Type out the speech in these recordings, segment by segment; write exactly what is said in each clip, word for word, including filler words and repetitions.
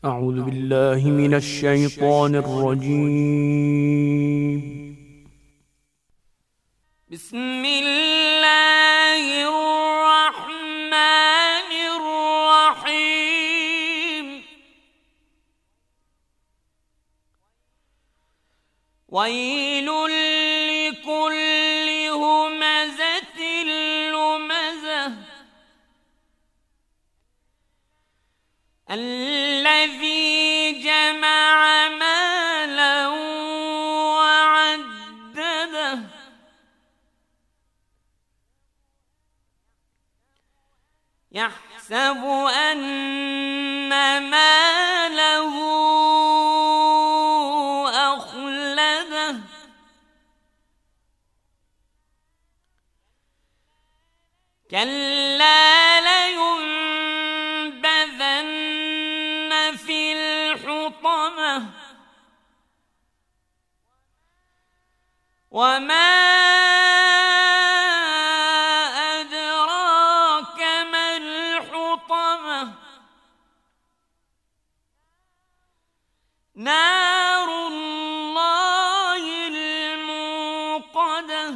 أعوذ بالله من الشيطان الرجيم. بسم الله الرحمن الرحيم. ويل لكل همزة لمزة الذي جمع مالا وعدده يحسب أن ماله أخلده كلا لينبذن في الحطمة وما أدراك ما الحطمة نار الله الموقدة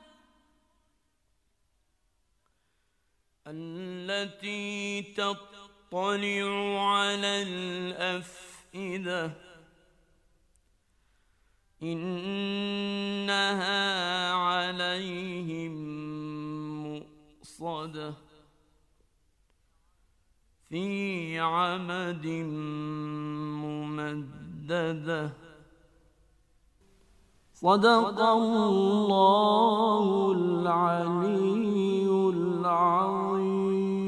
التي تطلع على الأفئدة إنها عليهم مؤصدة في عمد ممددة. صدق الله العلي العظيم.